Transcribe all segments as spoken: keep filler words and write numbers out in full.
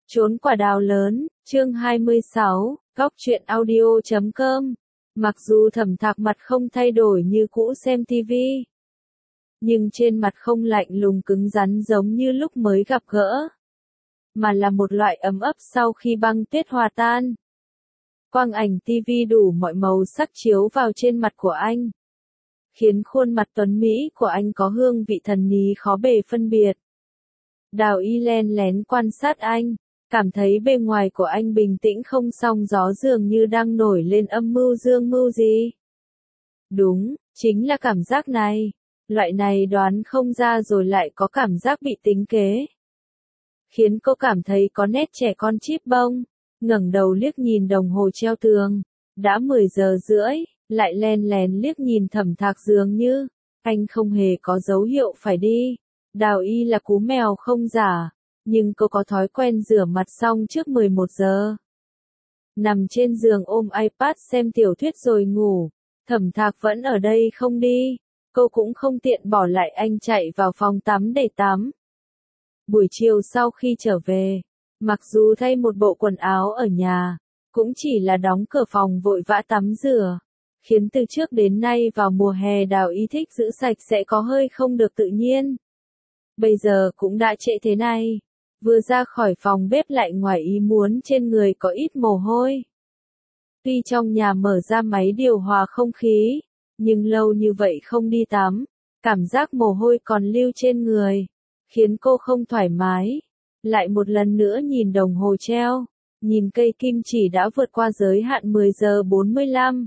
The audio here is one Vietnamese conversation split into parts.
Trốn quả đào lớn, chương hai mươi sáu, góc truyện audio chấm com. Mặc dù Thẩm Thạc mặt không thay đổi như cũ xem tivi, nhưng trên mặt không lạnh lùng cứng rắn giống như lúc mới gặp gỡ, mà là một loại ấm ấp sau khi băng tuyết hòa tan. Quang ảnh tivi đủ mọi màu sắc chiếu vào trên mặt của anh, khiến khuôn mặt tuấn Mỹ của anh có hương vị thần bí khó bề phân biệt. Đào Y len lén quan sát anh, cảm thấy bề ngoài của anh bình tĩnh không song gió dường như đang nổi lên âm mưu dương mưu gì. Đúng, chính là cảm giác này. Loại này đoán không ra rồi lại có cảm giác bị tính kế, khiến cô cảm thấy có nét trẻ con chíp bông. Ngẩng đầu liếc nhìn đồng hồ treo tường, đã mười giờ rưỡi, lại len lén liếc nhìn Thẩm Thạc dường như anh không hề có dấu hiệu phải đi. Đào Y là cú mèo không giả, nhưng cô có thói quen rửa mặt xong trước mười một giờ. Nằm trên giường ôm iPad xem tiểu thuyết rồi ngủ. Thẩm Thạc vẫn ở đây không đi, cô cũng không tiện bỏ lại anh chạy vào phòng tắm để tắm. Buổi chiều sau khi trở về, mặc dù thay một bộ quần áo ở nhà, cũng chỉ là đóng cửa phòng vội vã tắm rửa, khiến từ trước đến nay vào mùa hè Đào Y thích giữ sạch sẽ có hơi không được tự nhiên. Bây giờ cũng đã trễ thế này, vừa ra khỏi phòng bếp lại ngoài ý muốn trên người có ít mồ hôi. Tuy trong nhà mở ra máy điều hòa không khí, nhưng lâu như vậy không đi tắm, cảm giác mồ hôi còn lưu trên người, khiến cô không thoải mái. Lại một lần nữa nhìn đồng hồ treo, nhìn cây kim chỉ đã vượt qua giới hạn mười giờ bốn mươi lăm.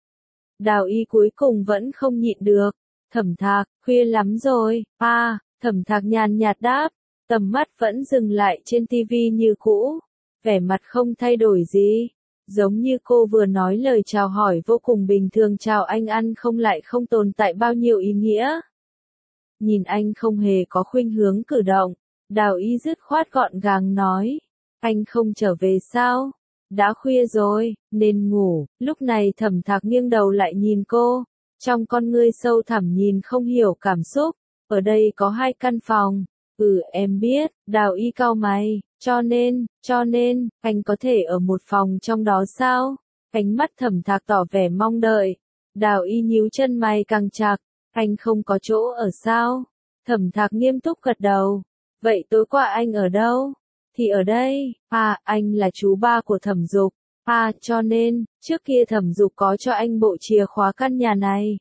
Đào Y cuối cùng vẫn không nhịn được. Thẩm Thạc, khuya lắm rồi, à, Thẩm Thạc nhàn nhạt đáp, tầm mắt vẫn dừng lại trên tivi như cũ, vẻ mặt không thay đổi gì, giống như cô vừa nói lời chào hỏi vô cùng bình thường, chào anh ăn không lại không tồn tại bao nhiêu ý nghĩa. Nhìn anh không hề có khuynh hướng cử động, Đào Y dứt khoát gọn gàng nói, anh không trở về sao? Đã khuya rồi, nên ngủ. Lúc này Thẩm Thạc nghiêng đầu lại nhìn cô, trong con ngươi sâu thẳm nhìn không hiểu cảm xúc. Ở đây có hai căn phòng. Ừ, em biết. Đào Y cau mày, cho nên, cho nên, anh có thể ở một phòng trong đó sao? Ánh mắt Thẩm Thạc tỏ vẻ mong đợi. Đào Y nhíu chân mày càng chặt, anh không có chỗ ở sao? Thẩm Thạc nghiêm túc gật đầu. Vậy tối qua anh ở đâu? Thì ở đây. À, anh là chú ba của Thẩm Dục. À, cho nên, trước kia Thẩm Dục có cho anh bộ chìa khóa căn nhà này.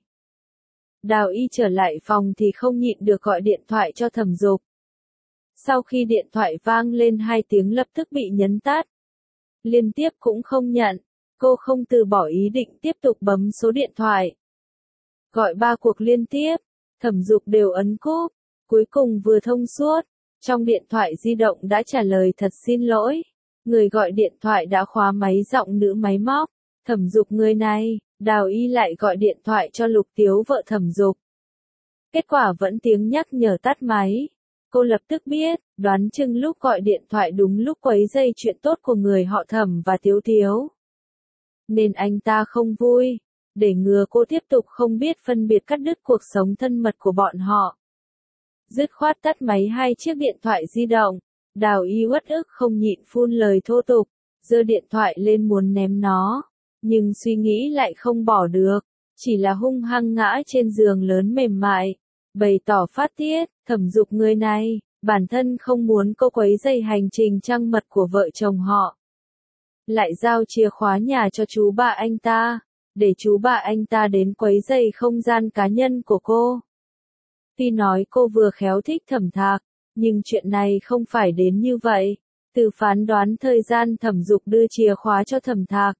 Đào Y trở lại phòng thì không nhịn được gọi điện thoại cho Thẩm Dục. Sau khi điện thoại vang lên hai tiếng lập tức bị nhấn tắt. Liên tiếp cũng không nhận, cô không từ bỏ ý định tiếp tục bấm số điện thoại. Gọi ba cuộc liên tiếp, Thẩm Dục đều ấn cúp, cuối cùng vừa thông suốt. Trong điện thoại di động đã trả lời thật xin lỗi. Người gọi điện thoại đã khóa máy giọng nữ máy móc. Thẩm Dục người này. Đào Y lại gọi điện thoại cho Lục Tiếu vợ Thẩm Dục. Kết quả vẫn tiếng nhắc nhở tắt máy. Cô lập tức biết, đoán chừng lúc gọi điện thoại đúng lúc quấy rầy chuyện tốt của người họ Thẩm và Tiếu Tiếu. Nên anh ta không vui. Để ngừa cô tiếp tục không biết phân biệt cắt đứt cuộc sống thân mật của bọn họ, dứt khoát tắt máy hai chiếc điện thoại di động. Đào Y uất ức không nhịn phun lời thô tục, giơ điện thoại lên muốn ném nó, nhưng suy nghĩ lại không bỏ được, chỉ là hung hăng ngã trên giường lớn mềm mại, bày tỏ phát tiết. Thẩm Dục người này, bản thân không muốn cô quấy rầy hành trình trăng mật của vợ chồng họ, lại giao chìa khóa nhà cho chú ba anh ta, để chú ba anh ta đến quấy rầy không gian cá nhân của cô. Tuy nói cô vừa khéo thích Thẩm Thạc, nhưng chuyện này không phải đến như vậy. Từ phán đoán thời gian Thẩm Dục đưa chìa khóa cho Thẩm Thạc,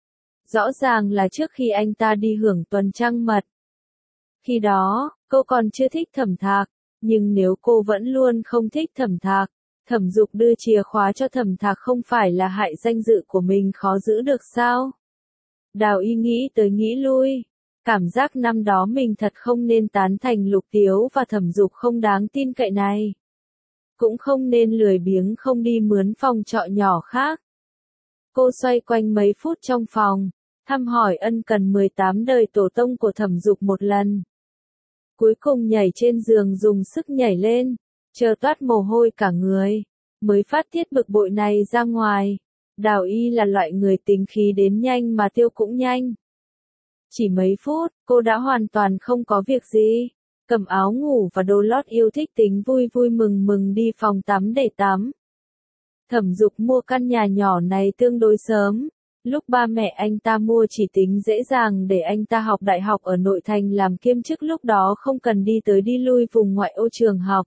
rõ ràng là trước khi anh ta đi hưởng tuần trăng mật. Khi đó, cô còn chưa thích Thẩm Thạc, nhưng nếu cô vẫn luôn không thích Thẩm Thạc, Thẩm Dục đưa chìa khóa cho Thẩm Thạc không phải là hại danh dự của mình khó giữ được sao? Đào Y nghĩ tới nghĩ lui. Cảm giác năm đó mình thật không nên tán thành Lục Tiếu và Thẩm Dục không đáng tin cậy này. Cũng không nên lười biếng không đi mướn phòng trọ nhỏ khác. Cô xoay quanh mấy phút trong phòng, thăm hỏi ân cần mười tám đời tổ tông của Thẩm Dục một lần. Cuối cùng nhảy trên giường dùng sức nhảy lên, chờ toát mồ hôi cả người. mới phát tiết bực bội này ra ngoài. Đào Y là loại người tính khí đến nhanh mà tiêu cũng nhanh. Chỉ mấy phút, cô đã hoàn toàn không có việc gì. Cầm áo ngủ và đồ lót yêu thích tính vui vui mừng mừng đi phòng tắm để tắm. Thẩm Dục mua căn nhà nhỏ này tương đối sớm. Lúc ba mẹ anh ta mua chỉ tính dễ dàng để anh ta học đại học ở nội thành làm kiêm chức, lúc đó không cần đi tới đi lui vùng ngoại ô trường học.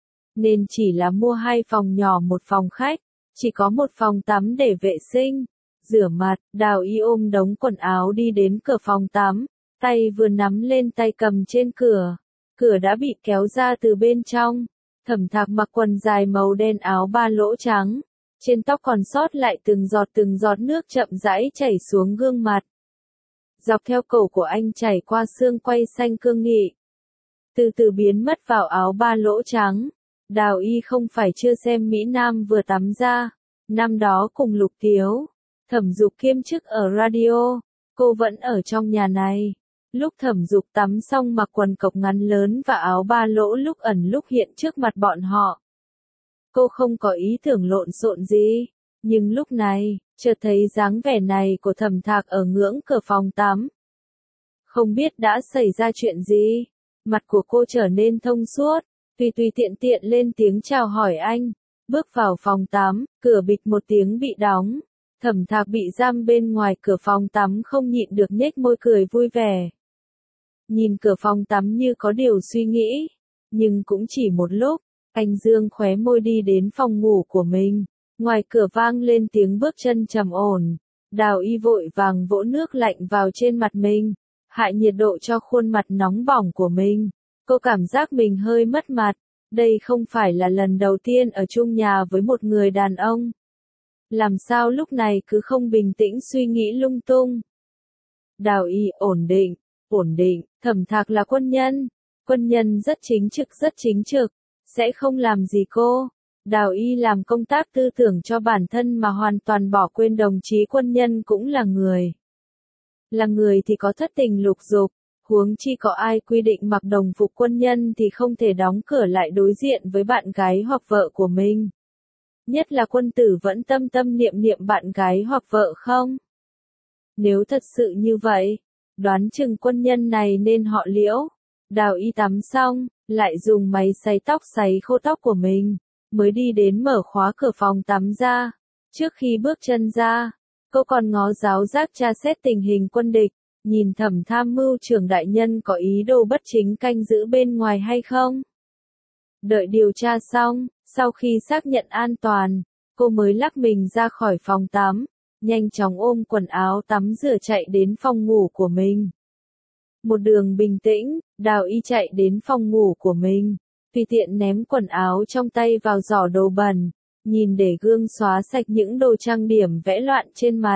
Nên chỉ là mua hai phòng nhỏ một phòng khách, chỉ có một phòng tắm để vệ sinh, rửa mặt. Đào Y ôm đống quần áo đi đến cửa phòng tắm, tay vừa nắm lên tay cầm trên cửa. Cửa đã bị kéo ra từ bên trong. Thẩm Thạc mặc quần dài màu đen, áo ba lỗ trắng. Trên tóc còn sót lại từng giọt từng giọt nước chậm rãi chảy xuống gương mặt. Dọc theo cổ của anh chảy qua xương quai xanh cương nghị. Từ từ biến mất vào áo ba lỗ trắng. Đào Y không phải chưa xem Mỹ Nam vừa tắm ra. Năm đó cùng Lục Tiếu, Thẩm Dục kiêm chức ở radio, cô vẫn ở trong nhà này. Lúc Thẩm Dục tắm xong mặc quần cộc ngắn lớn và áo ba lỗ lúc ẩn lúc hiện trước mặt bọn họ. Cô không có ý tưởng lộn xộn gì, nhưng lúc này, chợt thấy dáng vẻ này của Thẩm Thạc ở ngưỡng cửa phòng tắm. Không biết đã xảy ra chuyện gì, mặt của cô trở nên thông suốt, tùy tùy tiện tiện lên tiếng chào hỏi anh, bước vào phòng tắm, cửa bịch một tiếng bị đóng. Thẩm Thạc bị giam bên ngoài cửa phòng tắm không nhịn được nhếch môi cười vui vẻ. Nhìn cửa phòng tắm như có điều suy nghĩ, nhưng cũng chỉ một lúc. Anh dương khóe môi đi đến phòng ngủ của mình. Ngoài cửa vang lên tiếng bước chân trầm ổn. Đào Y vội vàng vỗ nước lạnh vào trên mặt mình, hạ nhiệt độ cho khuôn mặt nóng bỏng của mình. Cô cảm giác mình hơi mất mặt. Đây không phải là lần đầu tiên ở chung nhà với một người đàn ông. Làm sao lúc này cứ không bình tĩnh suy nghĩ lung tung. Đào Y ổn định, ổn định. Thẩm Thạc là quân nhân. Quân nhân rất chính trực rất chính trực. Sẽ không làm gì cô. Đào Y làm công tác tư tưởng cho bản thân mà hoàn toàn bỏ quên đồng chí quân nhân cũng là người. Là người thì có thất tình lục dục, huống chi có ai quy định mặc đồng phục quân nhân thì không thể đóng cửa lại đối diện với bạn gái hoặc vợ của mình. Nhất là quân tử vẫn tâm tâm niệm niệm bạn gái hoặc vợ không? Nếu thật sự như vậy, đoán chừng quân nhân này nên họ Liễu. Đào Y tắm xong, lại dùng máy sấy tóc sấy khô tóc của mình, mới đi đến mở khóa cửa phòng tắm ra. Trước khi bước chân ra, cô còn ngó giáo giác tra xét tình hình quân địch, nhìn Thẩm tham mưu trưởng đại nhân có ý đồ bất chính canh giữ bên ngoài hay không. Đợi điều tra xong, sau khi xác nhận an toàn, cô mới lắc mình ra khỏi phòng tắm, nhanh chóng ôm quần áo tắm rửa chạy đến phòng ngủ của mình. Một đường bình tĩnh, Đào Y chạy đến phòng ngủ của mình, tùy tiện ném quần áo trong tay vào giỏ đồ bẩn, nhìn để gương xóa sạch những đồ trang điểm vẽ loạn trên mặt.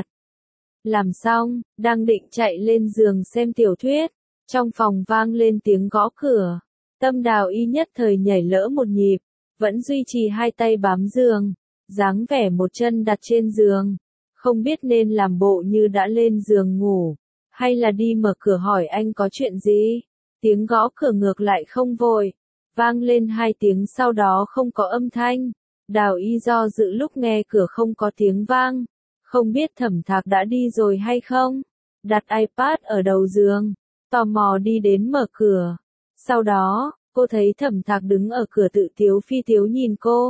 Làm xong, đang định chạy lên giường xem tiểu thuyết, trong phòng vang lên tiếng gõ cửa. Tâm Đào Y nhất thời nhảy lỡ một nhịp, vẫn duy trì hai tay bám giường, dáng vẻ một chân đặt trên giường, không biết nên làm bộ như đã lên giường ngủ, hay là đi mở cửa hỏi anh có chuyện gì. Tiếng gõ cửa ngược lại không vội, vang lên hai tiếng sau đó không có âm thanh. Đào Y do dự lúc nghe cửa không có tiếng vang, không biết Thẩm Thạc đã đi rồi hay không. Đặt iPad ở đầu giường, tò mò đi đến mở cửa. Sau đó, cô thấy Thẩm Thạc đứng ở cửa tự tiếu phi tiếu nhìn cô.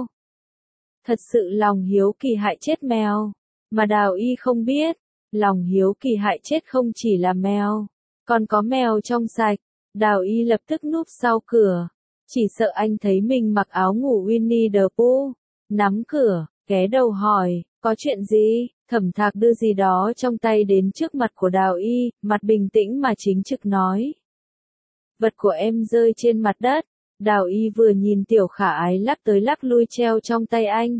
Thật sự lòng hiếu kỳ hại chết mèo, mà Đào Y không biết, lòng hiếu kỳ hại chết không chỉ là mèo, còn có mèo trong sạch. Đào Y lập tức núp sau cửa, chỉ sợ anh thấy mình mặc áo ngủ Winnie the Pooh, nắm cửa, ghé đầu hỏi, có chuyện gì? Thẩm Thạc đưa gì đó trong tay đến trước mặt của Đào Y, mặt bình tĩnh mà chính trực nói. Vật của em rơi trên mặt đất. Đào Y vừa nhìn Tiểu Khả Ái lắc tới lắc lui treo trong tay anh.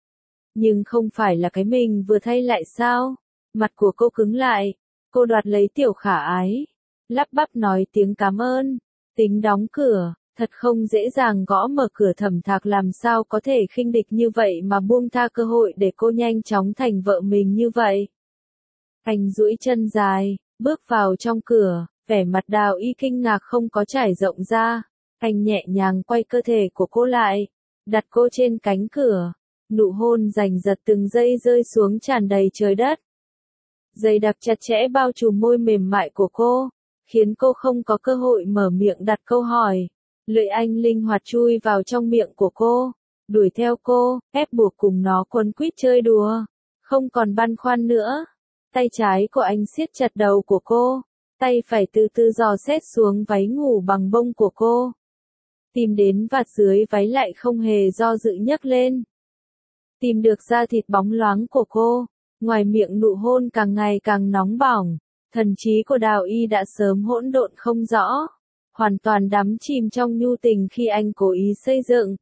Nhưng không phải là cái mình vừa thay lại sao? Mặt của cô cứng lại, cô đoạt lấy Tiểu Khả Ái, lắp bắp nói tiếng cảm ơn, tính đóng cửa, thật không dễ dàng gõ mở cửa. Thẩm Thạc làm sao có thể khinh địch như vậy mà buông tha cơ hội để cô nhanh chóng thành vợ mình như vậy. Anh duỗi chân dài, bước vào trong cửa, vẻ mặt Đào Y kinh ngạc không có trải rộng ra. Anh nhẹ nhàng quay cơ thể của cô lại, đặt cô trên cánh cửa, Nụ hôn giành giật từng giây rơi xuống tràn đầy trời đất. Dày đặc chặt chẽ bao trùm môi mềm mại của cô, khiến cô không có cơ hội mở miệng đặt câu hỏi. Lưỡi anh linh hoạt chui vào trong miệng của cô, đuổi theo cô, ép buộc cùng nó quấn quýt chơi đùa. Không còn băn khoăn nữa. Tay trái của anh siết chặt đầu của cô, tay phải từ từ dò xét xuống váy ngủ bằng bông của cô. Tìm đến vạt dưới váy lại không hề do dự nhấc lên. Tìm được da thịt bóng loáng của cô, ngoài miệng nụ hôn càng ngày càng nóng bỏng, thần trí của Đào Y đã sớm hỗn độn không rõ, hoàn toàn đắm chìm trong nhu tình khi anh cố ý xây dựng.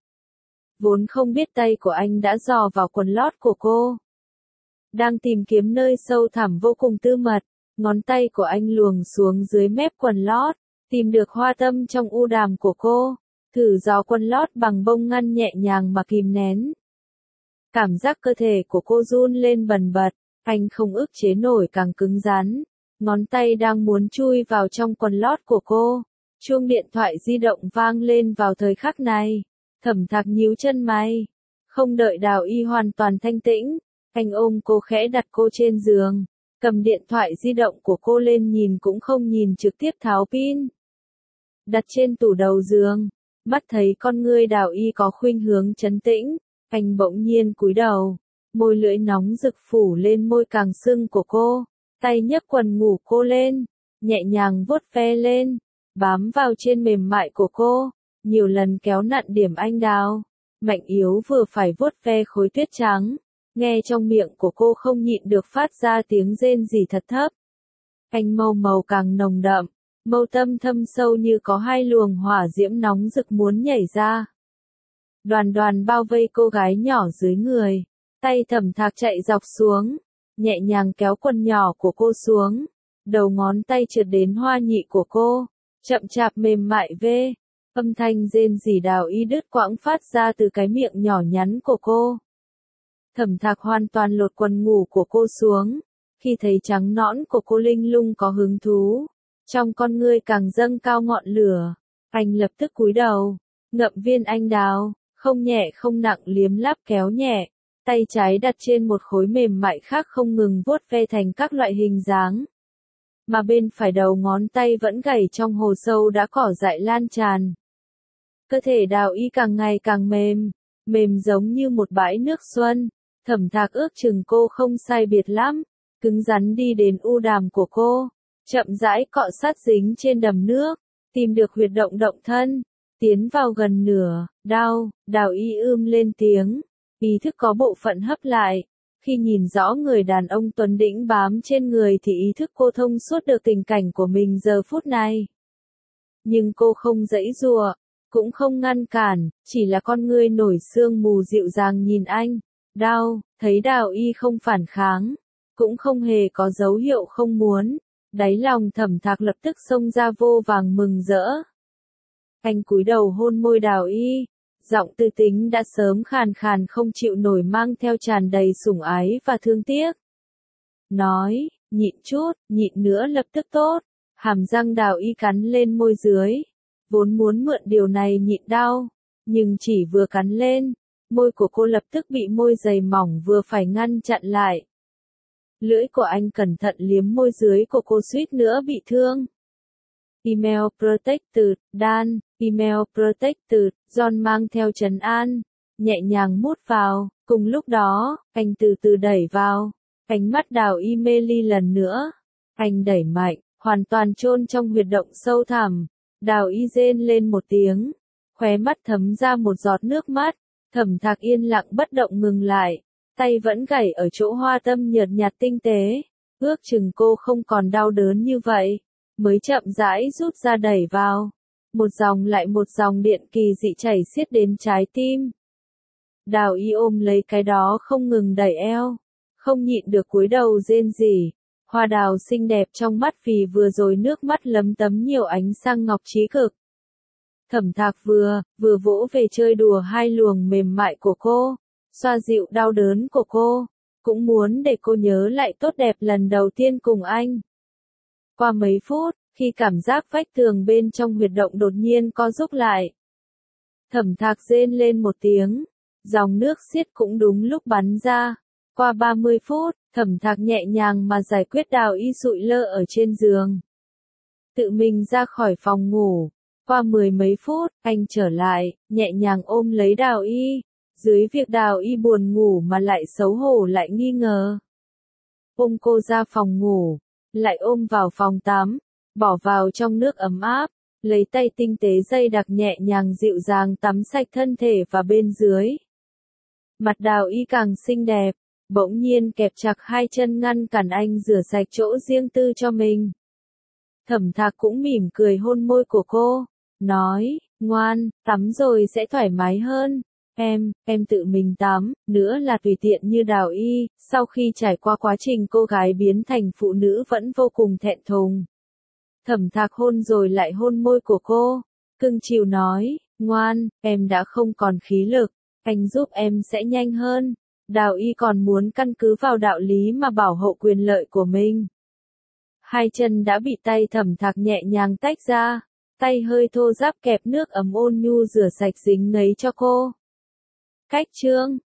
Vốn không biết tay của anh đã dò vào quần lót của cô. Đang tìm kiếm nơi sâu thẳm vô cùng tư mật, ngón tay của anh luồn xuống dưới mép quần lót, tìm được hoa tâm trong u đàm của cô, thử dò quần lót bằng bông ngăn nhẹ nhàng mà kìm nén. Cảm giác cơ thể của cô run lên bần bật, anh không ức chế nổi càng cứng rắn, ngón tay đang muốn chui vào trong quần lót của cô. Chuông điện thoại di động vang lên vào thời khắc này, Thẩm Thạc nhíu chân mày, không đợi Đào Y hoàn toàn thanh tĩnh, anh ôm cô khẽ đặt cô trên giường, cầm điện thoại di động của cô lên nhìn cũng không nhìn trực tiếp tháo pin. Đặt trên tủ đầu giường, mắt thấy con ngươi Đào Y có khuynh hướng trấn tĩnh, anh bỗng nhiên cúi đầu, môi lưỡi nóng rực phủ lên môi càng sưng của cô, tay nhấc quần ngủ cô lên, nhẹ nhàng vuốt ve lên, bám vào trên mềm mại của cô, nhiều lần kéo nặn điểm anh đào, mạnh yếu vừa phải vuốt ve khối tuyết trắng, nghe trong miệng của cô không nhịn được phát ra tiếng rên rỉ thật thấp. Anh màu màu càng nồng đậm, mâu tâm thâm sâu như có hai luồng hỏa diễm nóng rực muốn nhảy ra. Đoàn đoàn bao vây cô gái nhỏ dưới người, tay Thẩm Thạc chạy dọc xuống, nhẹ nhàng kéo quần nhỏ của cô xuống, đầu ngón tay trượt đến hoa nhị của cô, chậm chạp mềm mại vê, âm thanh rên rỉ Đào Y đứt quãng phát ra từ cái miệng nhỏ nhắn của cô. Thẩm Thạc hoàn toàn lột quần ngủ của cô xuống, khi thấy trắng nõn của cô linh lung có hứng thú, trong con ngươi càng dâng cao ngọn lửa, anh lập tức cúi đầu, ngậm viên anh đào, không nhẹ không nặng liếm láp kéo nhẹ, tay trái đặt trên một khối mềm mại khác không ngừng vuốt ve thành các loại hình dáng. Mà bên phải đầu ngón tay vẫn gảy trong hồ sâu đã cỏ dại lan tràn. Cơ thể Đào Y càng ngày càng mềm, mềm giống như một bãi nước xuân. Thẩm Thạc ước chừng cô không sai biệt lắm, cứng rắn đi đến u đàm của cô, chậm rãi cọ sát dính trên đầm nước, tìm được huyệt động động thân, tiến vào gần nửa, đau, Đào Y ưm lên tiếng, ý thức có bộ phận hấp lại, khi nhìn rõ người đàn ông tuấn đĩnh bám trên người thì ý thức cô thông suốt được tình cảnh của mình giờ phút này. Nhưng cô không giãy giụa, cũng không ngăn cản, chỉ là con ngươi nổi sương mù dịu dàng nhìn anh. Đau, thấy Đào Y không phản kháng, cũng không hề có dấu hiệu không muốn, đáy lòng Thẩm Thạc lập tức xông ra vô vàng mừng rỡ. Anh cúi đầu hôn môi Đào Y, giọng tư tính đã sớm khàn khàn không chịu nổi mang theo tràn đầy sủng ái và thương tiếc. Nói, nhịn chút, nhịn nữa lập tức tốt, hàm răng Đào Y cắn lên môi dưới, vốn muốn mượn điều này nhịn đau, nhưng chỉ vừa cắn lên, môi của cô lập tức bị môi dày mỏng vừa phải ngăn chặn lại. Lưỡi của anh cẩn thận liếm môi dưới của cô suýt nữa bị thương. Email Protected, Dan, Email Protected, John mang theo trấn an, nhẹ nhàng mút vào, cùng lúc đó, anh từ từ đẩy vào, ánh mắt Đào Y mê ly lần nữa. Anh đẩy mạnh, hoàn toàn chôn trong huyệt động sâu thẳm, Đào Y rên lên một tiếng, khóe mắt thấm ra một giọt nước mắt. Thẩm Thạc yên lặng bất động ngừng lại, tay vẫn gảy ở chỗ hoa tâm nhợt nhạt tinh tế, ước chừng cô không còn đau đớn như vậy, mới chậm rãi rút ra đẩy vào. Một dòng lại một dòng điện kỳ dị chảy xiết đến trái tim. Đào Y ôm lấy cái đó không ngừng đẩy eo, không nhịn được cúi đầu rên rỉ. Hoa đào xinh đẹp trong mắt vì vừa rồi nước mắt lấm tấm nhiều ánh sang ngọc trí cực. Thẩm Thạc vừa, vừa vỗ về chơi đùa hai luồng mềm mại của cô, xoa dịu đau đớn của cô, cũng muốn để cô nhớ lại tốt đẹp lần đầu tiên cùng anh. Qua mấy phút, khi cảm giác vách tường bên trong huyệt động đột nhiên co rúm lại, Thẩm Thạc rên lên một tiếng, Dòng nước xiết cũng đúng lúc bắn ra. Qua ba mươi phút, Thẩm Thạc nhẹ nhàng mà giải quyết Đào Y sụi lơ ở trên giường. Tự mình ra khỏi phòng ngủ. Qua mười mấy phút, anh trở lại, nhẹ nhàng ôm lấy Đào Y. Dưới việc Đào Y buồn ngủ mà lại xấu hổ lại nghi ngờ. Ôm cô ra phòng ngủ, lại ôm vào phòng tắm, bỏ vào trong nước ấm áp, lấy tay tinh tế dây đặc nhẹ nhàng dịu dàng tắm sạch thân thể và bên dưới. Mặt Đào Y càng xinh đẹp, bỗng nhiên kẹp chặt hai chân ngăn cản anh rửa sạch chỗ riêng tư cho mình. Thẩm Thạc cũng mỉm cười hôn môi của cô, nói, ngoan, tắm rồi sẽ thoải mái hơn. Em, em tự mình tắm, nữa là tùy tiện như Đào Y, sau khi trải qua quá trình cô gái biến thành phụ nữ vẫn vô cùng thẹn thùng. Thẩm Thạc hôn rồi lại hôn môi của cô, cưng chiều nói, ngoan, em đã không còn khí lực, anh giúp em sẽ nhanh hơn. Đào Y còn muốn căn cứ vào đạo lý mà bảo hộ quyền lợi của mình. Hai chân đã bị tay Thẩm Thạc nhẹ nhàng tách ra, tay hơi thô ráp kẹp nước ấm ôn nhu rửa sạch dính nấy cho cô. Cách chương